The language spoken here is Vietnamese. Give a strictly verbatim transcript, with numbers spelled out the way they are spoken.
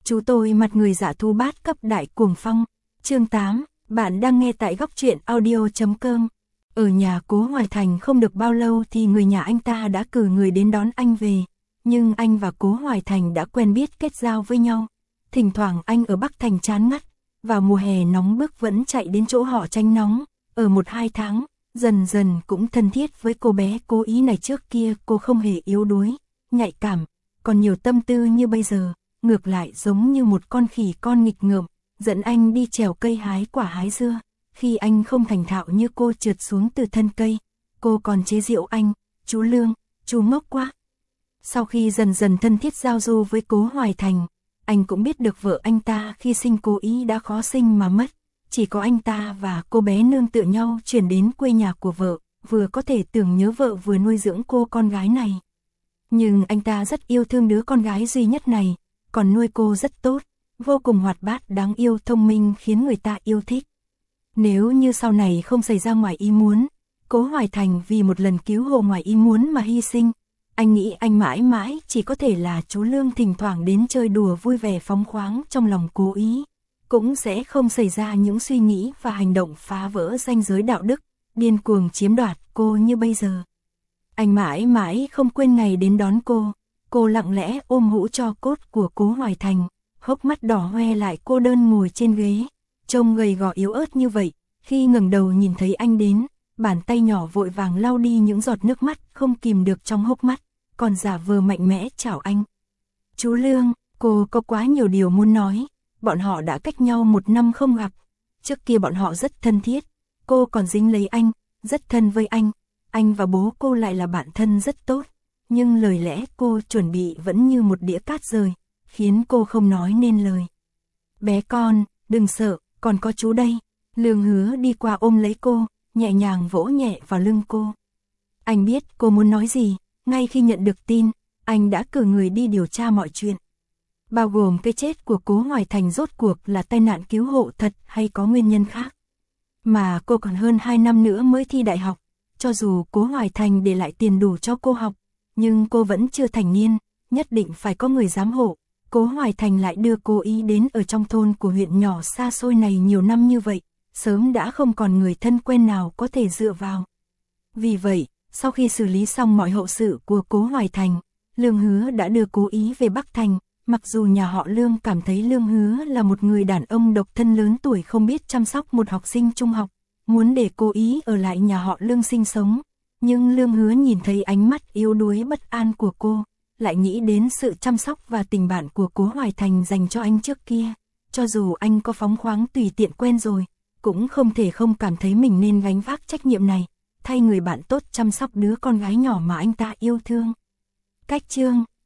Chú tôi mặt người dạ thú bát cấp đại cuồng phong. Chương tám, bạn đang nghe tại góc truyện audio chấm com. Ở nhà Cố Hoài Thành không được bao lâu thì người nhà anh ta đã cử người đến đón anh về. Nhưng anh và Cố Hoài Thành đã quen biết kết giao với nhau. Thỉnh thoảng anh ở Bắc Thành chán ngắt, vào mùa hè nóng bức vẫn chạy đến chỗ họ tránh nóng. Ở một hai tháng, dần dần cũng thân thiết với cô bé Cố Ý này. Trước kia cô không hề yếu đuối, nhạy cảm, còn nhiều tâm tư như bây giờ. Ngược lại giống như một con khỉ con nghịch ngợm, dẫn anh đi trèo cây hái quả hái dưa. Khi anh không thành thạo như cô trượt xuống từ thân cây, cô còn chế giễu anh, chú Lương, chú ngốc quá. Sau khi dần dần thân thiết giao du với Cố Hoài Thành, anh cũng biết được vợ anh ta khi sinh Cố Ý đã khó sinh mà mất. Chỉ có anh ta và cô bé nương tựa nhau chuyển đến quê nhà của vợ, vừa có thể tưởng nhớ vợ vừa nuôi dưỡng cô con gái này. Nhưng anh ta rất yêu thương đứa con gái duy nhất này, còn nuôi cô rất tốt, vô cùng hoạt bát, đáng yêu, thông minh khiến người ta yêu thích. Nếu như sau này không xảy ra ngoài ý muốn, Cố Hoài Thành vì một lần cứu hộ ngoài ý muốn mà hy sinh, anh nghĩ anh mãi mãi chỉ có thể là chú Lương thỉnh thoảng đến chơi đùa vui vẻ phóng khoáng trong lòng Cố Ý, cũng sẽ không xảy ra những suy nghĩ và hành động phá vỡ ranh giới đạo đức, điên cuồng chiếm đoạt cô như bây giờ. Anh mãi mãi không quên ngày đến đón cô. Cô lặng lẽ ôm hũ tro cốt của Cố Hoài Thành, hốc mắt đỏ hoe lại cô đơn ngồi trên ghế, trông gầy gò yếu ớt như vậy. Khi ngẩng đầu nhìn thấy anh đến, bàn tay nhỏ vội vàng lau đi những giọt nước mắt không kìm được trong hốc mắt, còn giả vờ mạnh mẽ chào anh. Chú Lương, cô có quá nhiều điều muốn nói. Bọn họ đã cách nhau một năm không gặp. Trước kia bọn họ rất thân thiết, cô còn dính lấy anh, rất thân với anh. Anh và bố cô lại là bạn thân rất tốt. Nhưng lời lẽ cô chuẩn bị vẫn như một đĩa cát rời, khiến cô không nói nên lời. Bé con, đừng sợ, còn có chú đây. Lương Hứa đi qua ôm lấy cô, nhẹ nhàng vỗ nhẹ vào lưng cô. Anh biết cô muốn nói gì, ngay khi nhận được tin, anh đã cử người đi điều tra mọi chuyện. Bao gồm cái chết của Cố Hoài Thành rốt cuộc là tai nạn cứu hộ thật hay có nguyên nhân khác. Mà cô còn hơn hai năm nữa mới thi đại học, cho dù Cố Hoài Thành để lại tiền đủ cho cô học, nhưng cô vẫn chưa thành niên, nhất định phải có người giám hộ. Cố Hoài Thành lại đưa cô Ý đến ở trong thôn của huyện nhỏ xa xôi này nhiều năm như vậy, sớm đã không còn người thân quen nào có thể dựa vào. Vì vậy, sau khi xử lý xong mọi hậu sự của Cố Hoài Thành, Lương Hứa đã đưa Cố Ý về Bắc Thành. Mặc dù nhà họ Lương cảm thấy Lương Hứa là một người đàn ông độc thân lớn tuổi không biết chăm sóc một học sinh trung học, muốn để Cố Ý ở lại nhà họ Lương sinh sống. Nhưng Lương Hứa nhìn thấy ánh mắt yếu đuối bất an của cô, lại nghĩ đến sự chăm sóc và tình bạn của Cố Hoài Thành dành cho anh trước kia. Cho dù anh có phóng khoáng tùy tiện quen rồi, cũng không thể không cảm thấy mình nên gánh vác trách nhiệm này, thay người bạn tốt chăm sóc đứa con gái nhỏ mà anh ta yêu thương. Cách chương